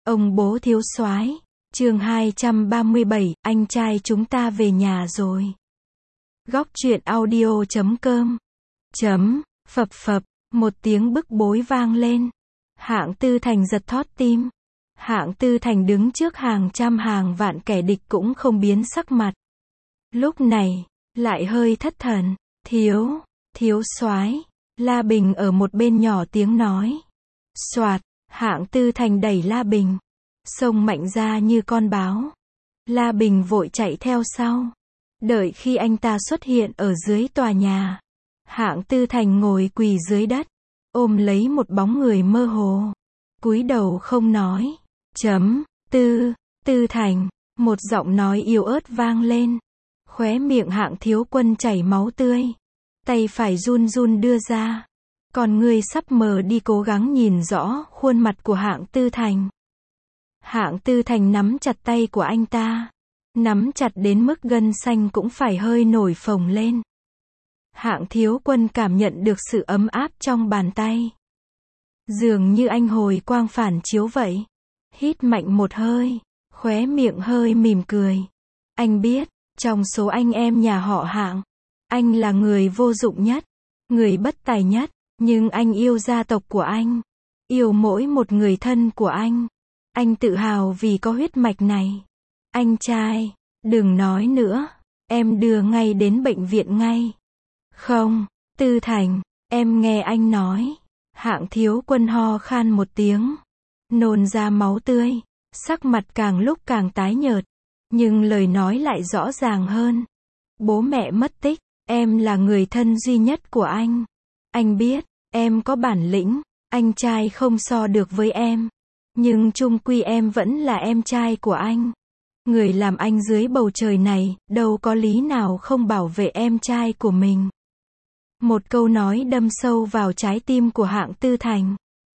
Ông bố thiếu soái. Chương 237, anh trai chúng ta về nhà rồi. Góc truyện audio.com. Phập phập, một tiếng bức bối vang lên. Hạng Tư Thành giật thót tim. Hạng Tư Thành đứng trước hàng trăm hàng vạn kẻ địch cũng không biến sắc mặt. Lúc này, lại hơi thất thần. Thiếu soái. La Bình ở một bên nhỏ tiếng nói. Soạt, Hạng Tư Thành đẩy La Bình. Xông mạnh ra như con báo. La Bình vội chạy theo sau. Đợi khi anh ta xuất hiện ở dưới tòa nhà. Hạng Tư Thành ngồi quỳ dưới đất. Ôm lấy một bóng người mơ hồ. Cúi đầu không nói. Tư Thành. Một giọng nói yếu ớt vang lên. Khóe miệng Hạng Thiếu Quân chảy máu tươi. Tay phải run run đưa ra. Còn người sắp mờ đi cố gắng nhìn rõ khuôn mặt của Hạng Tư Thành. Hạng Tư Thành nắm chặt tay của anh ta. Nắm chặt đến mức gân xanh cũng phải hơi nổi phồng lên. Hạng Thiếu Quân cảm nhận được sự ấm áp trong bàn tay. Dường như anh hồi quang phản chiếu vậy. Hít mạnh một hơi. Khóe miệng hơi mỉm cười. Anh biết, trong số anh em nhà họ Hạng, anh là người vô dụng nhất, người bất tài nhất, nhưng anh yêu gia tộc của anh, yêu mỗi một người thân của anh. Anh tự hào vì có huyết mạch này. Anh trai, đừng nói nữa, em đưa ngay đến bệnh viện ngay. Không, Tư Thành, em nghe anh nói. Hạng Thiếu Quân ho khan một tiếng, nôn ra máu tươi, sắc mặt càng lúc càng tái nhợt, nhưng lời nói lại rõ ràng hơn. Bố mẹ mất tích, em là người thân duy nhất của anh. Anh biết, em có bản lĩnh, anh trai không so được với em. Nhưng chung quy em vẫn là em trai của anh. Người làm anh dưới bầu trời này, đâu có lý nào không bảo vệ em trai của mình. Một câu nói đâm sâu vào trái tim của Hạng Tư Thành.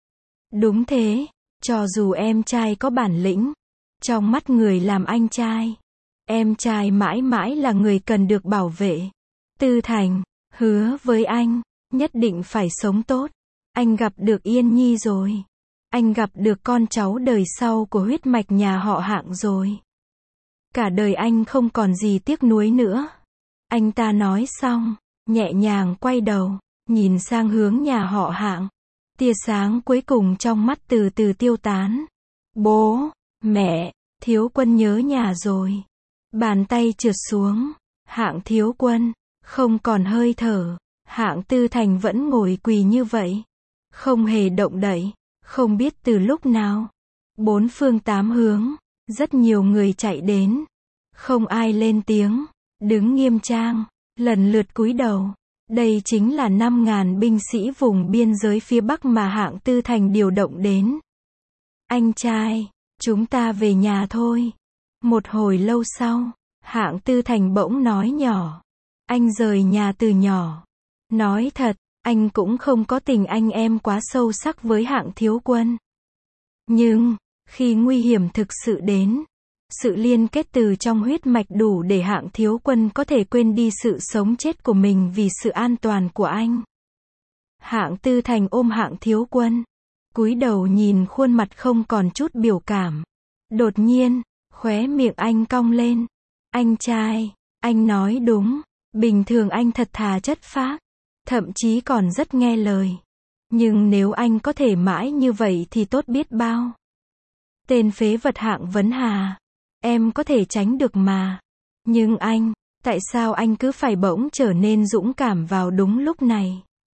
Đúng thế, cho dù em trai có bản lĩnh, trong mắt người làm anh trai, em trai mãi mãi là người cần được bảo vệ. Tư Thành, hứa với anh, nhất định phải sống tốt. Anh gặp được Yên Nhi rồi. Anh gặp được con cháu đời sau của huyết mạch nhà họ Hạng rồi. Cả đời anh không còn gì tiếc nuối nữa. Anh ta nói xong, nhẹ nhàng quay đầu, nhìn sang hướng nhà họ Hạng. Tia sáng cuối cùng trong mắt từ từ tiêu tán. Bố, mẹ, Thiếu Quân nhớ nhà rồi. Bàn tay trượt xuống. Hạng Thiếu Quân, không còn hơi thở. Hạng Tư Thành vẫn ngồi quỳ như vậy. Không hề động đậy. Không biết từ lúc nào. Bốn phương tám hướng. Rất nhiều người chạy đến. Không ai lên tiếng. Đứng nghiêm trang. Lần lượt cúi đầu. Đây chính là 5.000 binh sĩ vùng biên giới phía Bắc mà Hạng Tư Thành điều động đến. Anh trai, chúng ta về nhà thôi. Một hồi lâu sau, Hạng Tư Thành bỗng nói nhỏ. Anh rời nhà từ nhỏ. Nói thật, anh cũng không có tình anh em quá sâu sắc với Hạng Thiếu Quân. Nhưng, khi nguy hiểm thực sự đến, sự liên kết từ trong huyết mạch đủ để Hạng Thiếu Quân có thể quên đi sự sống chết của mình vì sự an toàn của anh. Hạng Tư Thành ôm Hạng Thiếu Quân, cúi đầu nhìn khuôn mặt không còn chút biểu cảm. Đột nhiên, khóe miệng anh cong lên. Anh trai, anh nói đúng, bình thường anh thật thà chất phác, thậm chí còn rất nghe lời. Nhưng nếu anh có thể mãi như vậy thì tốt biết bao. Tên phế vật Hạng Vấn Hà, em có thể tránh được mà. Nhưng anh, tại sao anh cứ phải bỗng trở nên dũng cảm vào đúng lúc này?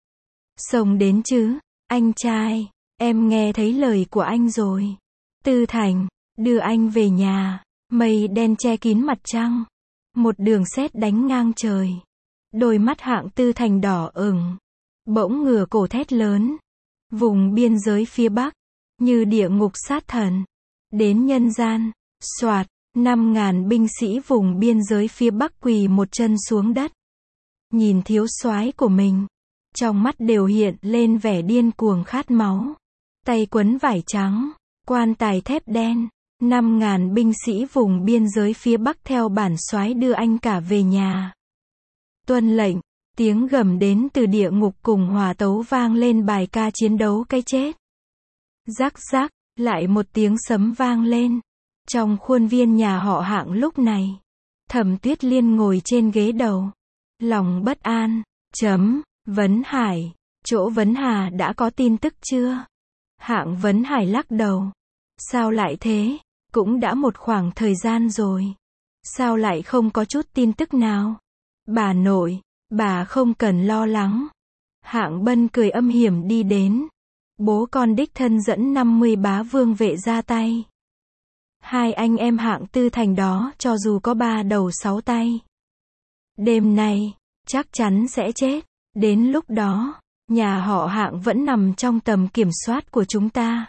Xông đến chứ, anh trai, em nghe thấy lời của anh rồi. Tư Thành, đưa anh về nhà. Mây đen che kín mặt trăng. Một đường sét đánh ngang trời. Đôi mắt Hạng Tư Thành đỏ ửng. Bỗng ngửa cổ thét lớn. Vùng biên giới phía Bắc, như địa ngục sát thần. Đến nhân gian, soạt, 5.000 binh sĩ vùng biên giới phía Bắc quỳ một chân xuống đất. Nhìn thiếu soái của mình, trong mắt đều hiện lên vẻ điên cuồng khát máu. Tay quấn vải trắng, quan tài thép đen. 5.000 binh sĩ vùng biên giới phía Bắc theo bản soái đưa anh cả về nhà. Tuân lệnh, tiếng gầm đến từ địa ngục cùng hòa tấu vang lên bài ca chiến đấu cái chết. Rắc rắc, Lại một tiếng sấm vang lên. Trong khuôn viên nhà họ Hạng lúc này, Thẩm Tuyết Liên ngồi trên ghế đầu, lòng bất an. Vấn Hải, chỗ Vấn Hà đã có tin tức chưa? Hạng Vấn Hải lắc đầu. Sao lại thế? Cũng đã một khoảng thời gian rồi. Sao lại không có chút tin tức nào? Bà nội, bà không cần lo lắng. Hạng Bân cười âm hiểm đi đến. Bố con đích thân dẫn 50 bá vương vệ ra tay. Hai anh em Hạng Tư Thành đó cho dù có 3 đầu 6 tay, đêm nay, chắc chắn sẽ chết. Đến lúc đó, nhà họ Hạng vẫn nằm trong tầm kiểm soát của chúng ta.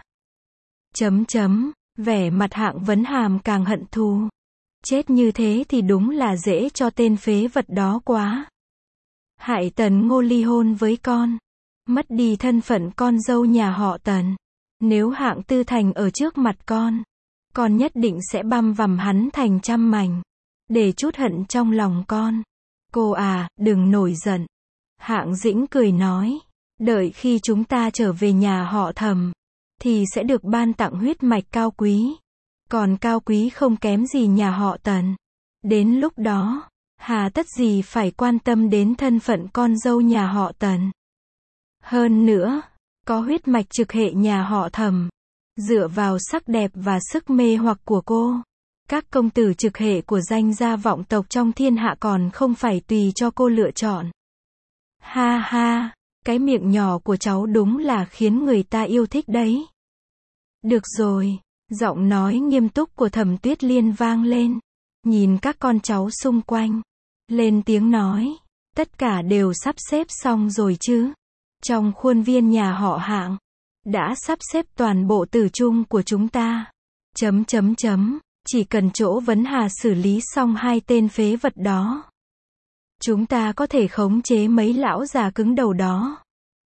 Vẻ mặt Hạng Vấn Hàm càng hận thù. Chết như thế thì đúng là dễ cho tên phế vật đó quá. Hại Tần Ngô ly hôn với con, mất đi thân phận con dâu nhà họ Tần. Nếu Hạng Tư Thành ở trước mặt con nhất định sẽ băm vằm hắn thành trăm mảnh, để trút hận trong lòng con. Cô à, đừng nổi giận. Hạng Dĩnh cười nói, đợi khi chúng ta trở về nhà họ Thẩm, thì sẽ được ban tặng huyết mạch cao quý. Còn cao quý không kém gì nhà họ Tần. Đến lúc đó, hà tất gì phải quan tâm đến thân phận con dâu nhà họ Tần. Hơn nữa, có huyết mạch trực hệ nhà họ Thẩm, dựa vào sắc đẹp và sức mê hoặc của cô, các công tử trực hệ của danh gia vọng tộc trong thiên hạ còn không phải tùy cho cô lựa chọn. Ha ha, cái miệng nhỏ của cháu đúng là khiến người ta yêu thích đấy. Được rồi, giọng nói nghiêm túc của Thẩm Tuyết Liên vang lên, nhìn các con cháu xung quanh, lên tiếng nói, tất cả đều sắp xếp xong rồi chứ? Trong khuôn viên nhà họ Hạng, đã sắp xếp toàn bộ tử chung của chúng ta. Chỉ cần chỗ Vấn Hà xử lý xong 2 tên phế vật đó, chúng ta có thể khống chế mấy lão già cứng đầu đó.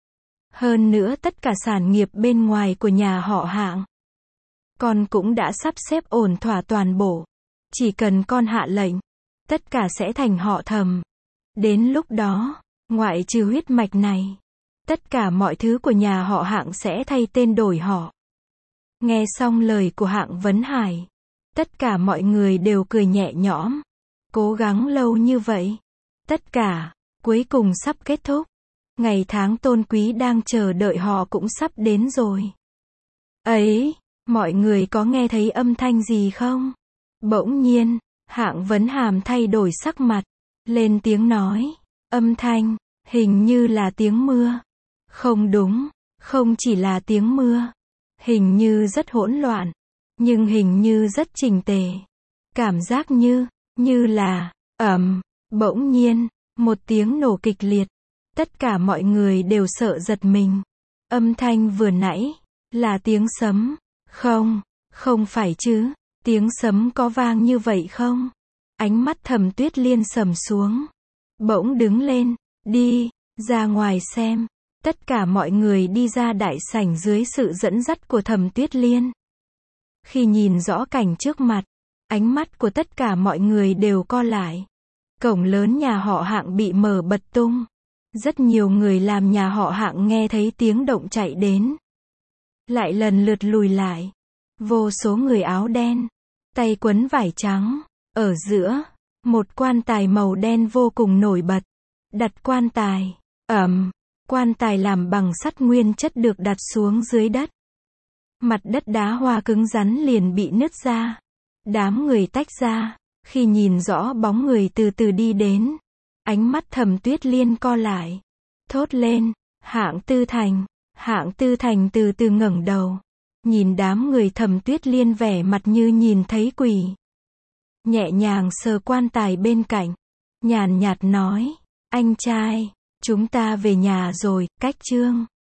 Hơn nữa tất cả sản nghiệp bên ngoài của nhà họ Hạng, con cũng đã sắp xếp ổn thỏa toàn bộ. Chỉ cần con hạ lệnh, tất cả sẽ thành họ Thẩm. Đến lúc đó, ngoại trừ huyết mạch này, tất cả mọi thứ của nhà họ Hạng sẽ thay tên đổi họ. Nghe xong lời của Hạng Vấn Hải, tất cả mọi người đều cười nhẹ nhõm. Cố gắng lâu như vậy, tất cả, cuối cùng sắp kết thúc. Ngày tháng tôn quý đang chờ đợi họ cũng sắp đến rồi. Ấy, mọi người có nghe thấy âm thanh gì không? Bỗng nhiên, Hạng Vấn Hàm thay đổi sắc mặt, lên tiếng nói, âm thanh, hình như là tiếng mưa. Không đúng, không chỉ là tiếng mưa. Hình như rất hỗn loạn, nhưng hình như rất chỉnh tề. Cảm giác như là, bỗng nhiên, một tiếng nổ kịch liệt. Tất cả mọi người đều sợ giật mình. Âm thanh vừa nãy, là tiếng sấm. Không phải chứ, tiếng sấm có vang như vậy không? Ánh mắt Thẩm Tuyết Liên sầm xuống. Bỗng đứng lên, đi, ra ngoài xem. Tất cả mọi người đi ra đại sảnh dưới sự dẫn dắt của Thẩm Tuyết Liên. Khi nhìn rõ cảnh trước mặt, ánh mắt của tất cả mọi người đều co lại. Cổng lớn nhà họ Hạng bị mở bật tung. Rất nhiều người làm nhà họ Hạng nghe thấy tiếng động chạy đến, lại lần lượt lùi lại. Vô số người áo đen, tay quấn vải trắng. Ở giữa, một quan tài màu đen vô cùng nổi bật. Đặt quan tài. Quan tài làm bằng sắt nguyên chất được đặt xuống dưới đất. Mặt đất đá hoa cứng rắn liền bị nứt ra. Đám người tách ra. Khi nhìn rõ bóng người từ từ đi đến, ánh mắt Thẩm Tuyết Liên co lại. Thốt lên, Hạng Tư Thành. Hạng Tư Thành từ từ ngẩng đầu. Nhìn đám người Thẩm Tuyết Liên vẻ mặt như nhìn thấy quỷ. Nhẹ nhàng sờ quan tài bên cạnh. Nhàn nhạt nói, anh trai, chúng ta về nhà rồi, cách chương.